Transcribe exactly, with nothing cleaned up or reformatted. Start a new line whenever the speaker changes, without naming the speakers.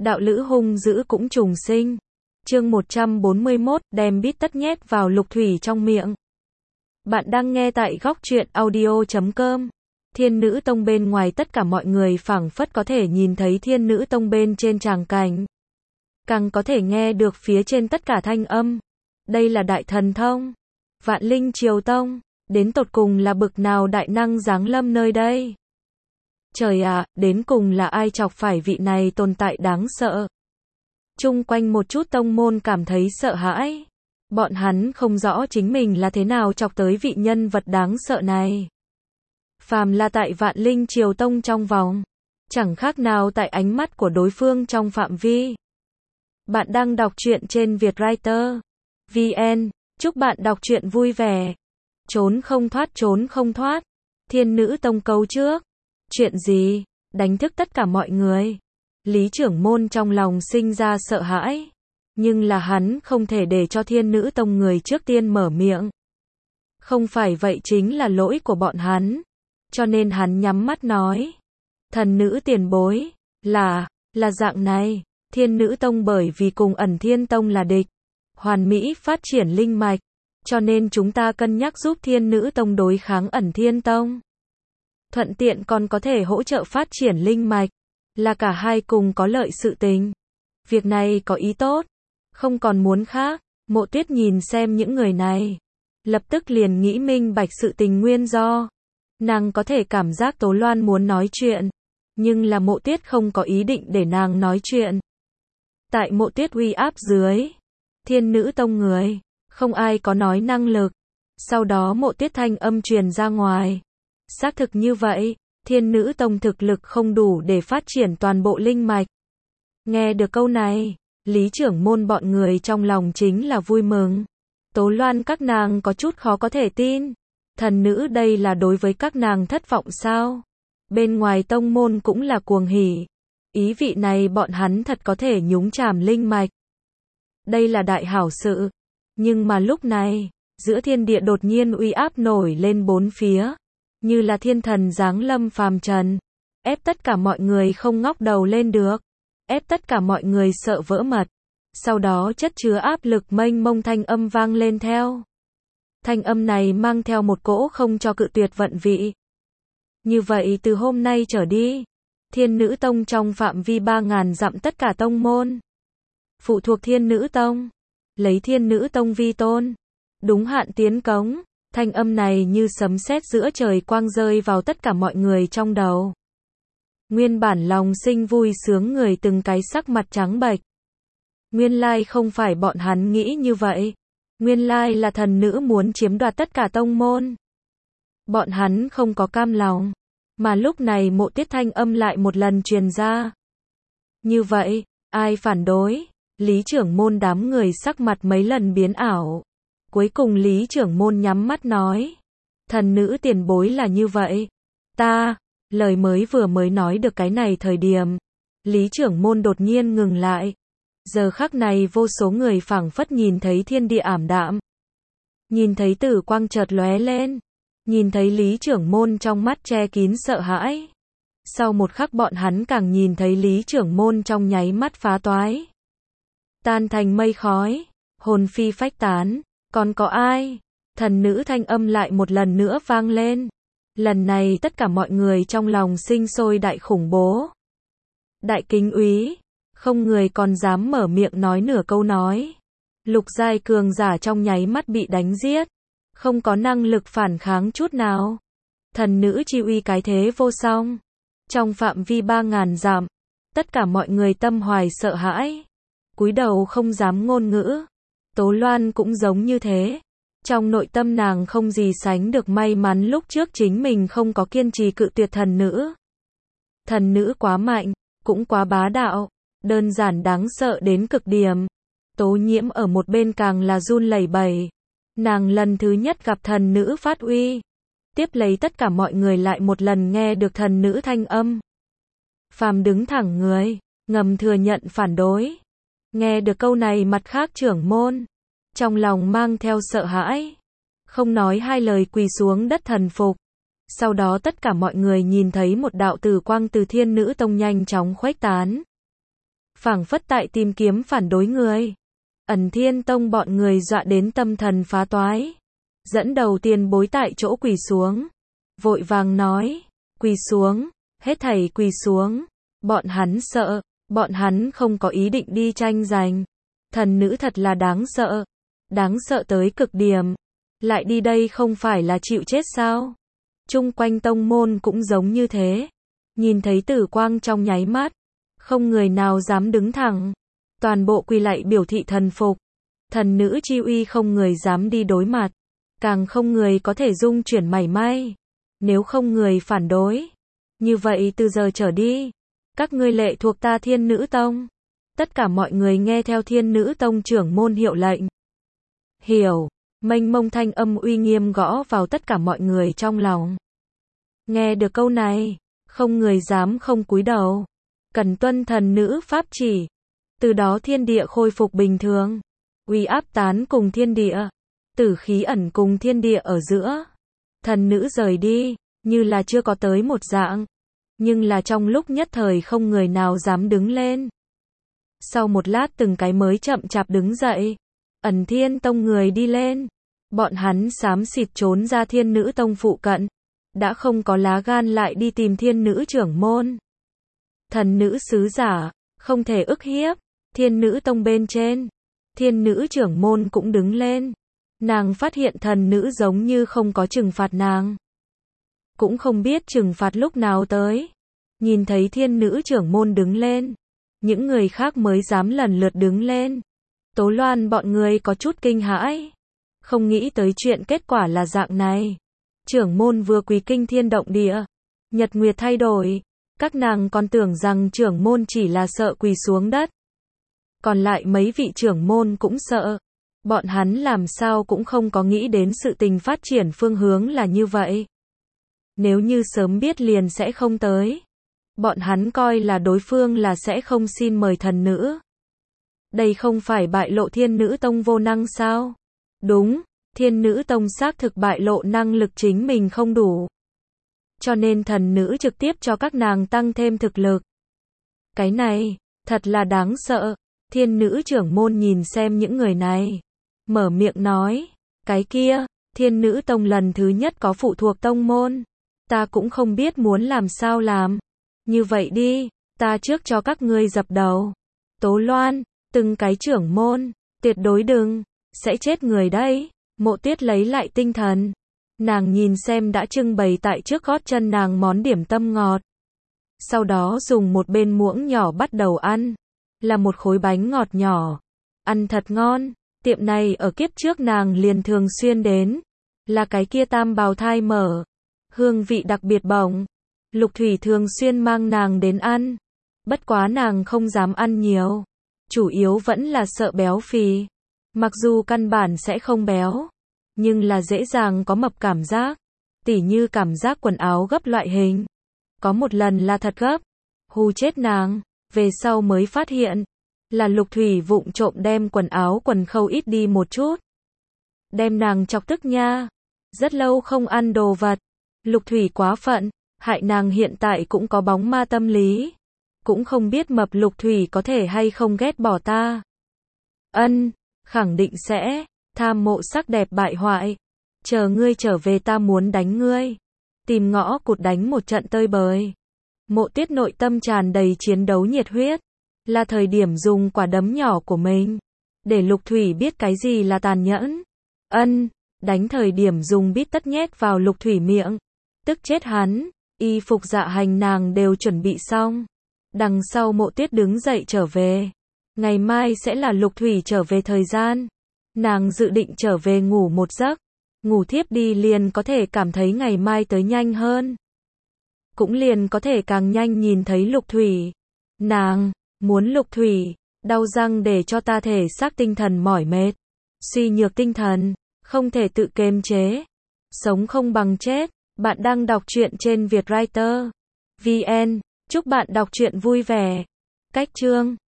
đạo lữ hung dữ cũng trùng sinh. Chương một trăm bốn mươi mốt, đem bít tất nhét vào Lục Thủy trong miệng. Bạn đang nghe tại góc truyện audio chấm com. Thiên Nữ Tông bên ngoài, tất cả mọi người phảng phất có thể nhìn thấy Thiên Nữ Tông bên trên tràng cảnh. Càng có thể nghe được phía trên tất cả thanh âm. Đây là Đại Thần Thông, Vạn Linh Triều Tông, đến tột cùng là bực nào đại năng giáng lâm nơi đây. Trời ạ, à, đến cùng là ai chọc phải vị này tồn tại đáng sợ. Chung quanh một chút tông môn cảm thấy sợ hãi. Bọn hắn không rõ chính mình là thế nào chọc tới vị nhân vật đáng sợ này. Phàm là tại Vạn Linh Triều Tông trong vòng, chẳng khác nào tại ánh mắt của đối phương trong phạm vi. Bạn đang đọc truyện trên Vietwriter chấm vn, chúc bạn đọc truyện vui vẻ. Trốn không thoát, trốn không thoát. Thiên Nữ Tông câu trước. Chuyện gì? Đánh thức tất cả mọi người. Lý trưởng môn trong lòng sinh ra sợ hãi. Nhưng là hắn không thể để cho Thiên Nữ Tông người trước tiên mở miệng. Không phải vậy chính là lỗi của bọn hắn. Cho nên hắn nhắm mắt nói. Thần nữ tiền bối. Là, là dạng này. Thiên Nữ Tông bởi vì cùng Ẩn Thiên Tông là địch. Hoàn mỹ phát triển linh mạch. Cho nên chúng ta cân nhắc giúp Thiên Nữ Tông đối kháng Ẩn Thiên Tông. Thuận tiện còn có thể hỗ trợ phát triển linh mạch. Là cả hai cùng có lợi sự tình. Việc này có ý tốt. Không còn muốn khác. Mộ Tuyết nhìn xem những người này. Lập tức liền nghĩ minh bạch sự tình nguyên do. Nàng có thể cảm giác Tố Loan muốn nói chuyện. Nhưng là Mộ Tuyết không có ý định để nàng nói chuyện. Tại Mộ Tuyết uy áp dưới. Thiên Nữ Tông người. Không ai có nói năng lực. Sau đó Mộ Tuyết thanh âm truyền ra ngoài. Xác thực như vậy. Thiên Nữ Tông thực lực không đủ để phát triển toàn bộ linh mạch. Nghe được câu này, Lý trưởng môn bọn người trong lòng chính là vui mừng. Tố Loan các nàng có chút khó có thể tin. Thần nữ đây là đối với các nàng thất vọng sao? Bên ngoài tông môn cũng là cuồng hỉ. Ý vị này bọn hắn thật có thể nhúng chàm linh mạch. Đây là đại hảo sự. Nhưng mà lúc này, giữa thiên địa đột nhiên uy áp nổi lên bốn phía. Như là thiên thần giáng lâm phàm trần. Ép tất cả mọi người không ngóc đầu lên được. Ép tất cả mọi người sợ vỡ mật. Sau đó chất chứa áp lực mênh mông thanh âm vang lên theo. Thanh âm này mang theo một cỗ không cho cự tuyệt vận vị. Như vậy từ hôm nay trở đi, Thiên Nữ Tông trong phạm vi ba ngàn dặm tất cả tông môn. Phụ thuộc Thiên Nữ Tông. Lấy Thiên Nữ Tông vi tôn. Đúng hạn tiến cống. Thanh âm này như sấm sét giữa trời quang rơi vào tất cả mọi người trong đầu. Nguyên bản lòng sinh vui sướng người từng cái sắc mặt trắng bệch. Nguyên lai không phải bọn hắn nghĩ như vậy. Nguyên lai là thần nữ muốn chiếm đoạt tất cả tông môn. Bọn hắn không có cam lòng. Mà lúc này Mộ Tuyết thanh âm lại một lần truyền ra. Như vậy, ai phản đối? Lý trưởng môn đám người sắc mặt mấy lần biến ảo. Cuối cùng Lý trưởng môn nhắm mắt nói. Thần nữ tiền bối là như vậy. Ta, lời mới vừa mới nói được cái này thời điểm. Lý trưởng môn đột nhiên ngừng lại. Giờ khắc này vô số người phảng phất nhìn thấy thiên địa ảm đạm. Nhìn thấy tử quang chợt lóe lên. Nhìn thấy Lý trưởng môn trong mắt che kín sợ hãi. Sau một khắc bọn hắn càng nhìn thấy Lý trưởng môn trong nháy mắt phá toái. Tan thành mây khói. Hồn phi phách tán. Còn có ai? Thần nữ thanh âm lại một lần nữa vang lên. Lần này tất cả mọi người trong lòng sinh sôi đại khủng bố. Đại kính úy. Không người còn dám mở miệng nói nửa câu nói. Lục giai cường giả trong nháy mắt bị đánh giết. Không có năng lực phản kháng chút nào. Thần nữ chi uy cái thế vô song. Trong phạm vi ba ngàn dặm. Tất cả mọi người tâm hoài sợ hãi. Cúi đầu không dám ngôn ngữ. Tố Loan cũng giống như thế. Trong nội tâm nàng không gì sánh được may mắn lúc trước chính mình không có kiên trì cự tuyệt thần nữ. Thần nữ quá mạnh, cũng quá bá đạo, đơn giản đáng sợ đến cực điểm. Tố Nhiễm ở một bên càng là run lẩy bẩy. Nàng lần thứ nhất gặp thần nữ phát uy. Tiếp lấy tất cả mọi người lại một lần nghe được thần nữ thanh âm. Phàm đứng thẳng người, ngầm thừa nhận phản đối. Nghe được câu này mặt khác trưởng môn. Trong lòng mang theo sợ hãi. Không nói hai lời quỳ xuống đất thần phục. Sau đó tất cả mọi người nhìn thấy một đạo tử quang từ Thiên Nữ Tông nhanh chóng khuếch tán. phảng phất tại tìm kiếm phản đối người. Ẩn Thiên Tông bọn người dọa đến tâm thần phá toái. Dẫn đầu tiền bối tại chỗ quỳ xuống. Vội vàng nói, quỳ xuống, hết thảy quỳ xuống. Bọn hắn sợ, bọn hắn không có ý định đi tranh giành. Thần nữ thật là đáng sợ. Đáng sợ tới cực điểm. Lại đi đây không phải là chịu chết sao? Chung quanh tông môn cũng giống như thế. Nhìn thấy tử quang trong nháy mắt. Không người nào dám đứng thẳng. Toàn bộ quỳ lạy biểu thị thần phục. Thần nữ chi uy không người dám đi đối mặt. Càng không người có thể dung chuyển mảy may. Nếu không người phản đối. Như vậy từ giờ trở đi. Các ngươi lệ thuộc ta Thiên Nữ Tông. Tất cả mọi người nghe theo Thiên Nữ Tông trưởng môn hiệu lệnh. Hiểu. Mênh mông thanh âm uy nghiêm gõ vào tất cả mọi người trong lòng. Nghe được câu này. Không người dám không cúi đầu. Cần tuân thần nữ pháp chỉ. Từ đó thiên địa khôi phục bình thường. Uy áp tán cùng thiên địa. Tử khí ẩn cùng thiên địa ở giữa. Thần nữ rời đi. Như là chưa có tới một dạng. Nhưng là trong lúc nhất thời không người nào dám đứng lên. Sau một lát từng cái mới chậm chạp đứng dậy. Ẩn Thiên Tông người đi lên. Bọn hắn xám xịt trốn ra Thiên Nữ Tông phụ cận. Đã không có lá gan lại đi tìm Thiên Nữ trưởng môn. Thần nữ sứ giả, không thể ức hiếp. Thiên Nữ Tông bên trên. Thiên Nữ trưởng môn cũng đứng lên. Nàng phát hiện thần nữ giống như không có trừng phạt nàng. Cũng không biết trừng phạt lúc nào tới. Nhìn thấy Thiên Nữ trưởng môn đứng lên. Những người khác mới dám lần lượt đứng lên. Tố Loan bọn người có chút kinh hãi. Không nghĩ tới chuyện kết quả là dạng này. Trưởng môn vừa quỳ kinh thiên động địa. Nhật nguyệt thay đổi. Các nàng còn tưởng rằng trưởng môn chỉ là sợ quỳ xuống đất. Còn lại mấy vị trưởng môn cũng sợ. Bọn hắn làm sao cũng không có nghĩ đến sự tình phát triển phương hướng là như vậy. Nếu như sớm biết liền sẽ không tới. Bọn hắn coi là đối phương là sẽ không xin mời thần nữ. Đây không phải bại lộ Thiên Nữ Tông vô năng sao? Đúng, Thiên Nữ Tông xác thực bại lộ năng lực chính mình không đủ. Cho nên thần nữ trực tiếp cho các nàng tăng thêm thực lực. Cái này, thật là đáng sợ. Thiên Nữ trưởng môn nhìn xem những người này. Mở miệng nói, cái kia, Thiên Nữ Tông lần thứ nhất có phụ thuộc tông môn. Ta cũng không biết muốn làm sao làm. Như vậy đi, ta trước cho các ngươi dập đầu. Tố Loan, từng cái trưởng môn, tuyệt đối đừng, sẽ chết người đấy. Mộ Tuyết lấy lại tinh thần. Nàng nhìn xem đã trưng bày tại trước gót chân nàng món điểm tâm ngọt. Sau đó dùng một bên muỗng nhỏ bắt đầu ăn. Là một khối bánh ngọt nhỏ. Ăn thật ngon. Tiệm này ở kiếp trước nàng liền thường xuyên đến. Là cái kia Tam Bào Thai mở. Hương vị đặc biệt bổng. Lục Thủy thường xuyên mang nàng đến ăn. Bất quá nàng không dám ăn nhiều. Chủ yếu vẫn là sợ béo phì. Mặc dù căn bản sẽ không béo. Nhưng là dễ dàng có mập cảm giác. Tỉ như cảm giác quần áo gấp loại hình. Có một lần là thật gấp. Hù chết nàng. Về sau mới phát hiện. Là Lục Thủy vụng trộm đem quần áo quần khâu ít đi một chút. Đem nàng chọc tức nha. Rất lâu không ăn đồ vật. Lục Thủy quá phận. Hại nàng hiện tại cũng có bóng ma tâm lý. Cũng không biết mập Lục Thủy có thể hay không ghét bỏ ta. Ân, khẳng định sẽ. Tham mộ sắc đẹp bại hoại. Chờ ngươi trở về ta muốn đánh ngươi. Tìm ngõ cụt đánh một trận tơi bời. Mộ Tuyết nội tâm tràn đầy chiến đấu nhiệt huyết. Là thời điểm dùng quả đấm nhỏ của mình. Để Lục Thủy biết cái gì là tàn nhẫn. Ân, đánh thời điểm dùng bít tất nhét vào Lục Thủy miệng. Tức chết hắn. Y phục dạ hành nàng đều chuẩn bị xong. Đằng sau Mộ Tuyết đứng dậy trở về. Ngày mai sẽ là Lục Thủy trở về thời gian. Nàng dự định trở về ngủ một giấc. Ngủ thiếp đi liền có thể cảm thấy ngày mai tới nhanh hơn. Cũng liền có thể càng nhanh nhìn thấy Lục Thủy. Nàng muốn Lục Thủy, đau răng để cho ta thể xác tinh thần mỏi mệt. Suy nhược tinh thần, không thể tự kiềm chế. Sống không bằng chết. Bạn đang đọc truyện trên Vietwriter. vê en. Chúc bạn đọc truyện vui vẻ. Cách chương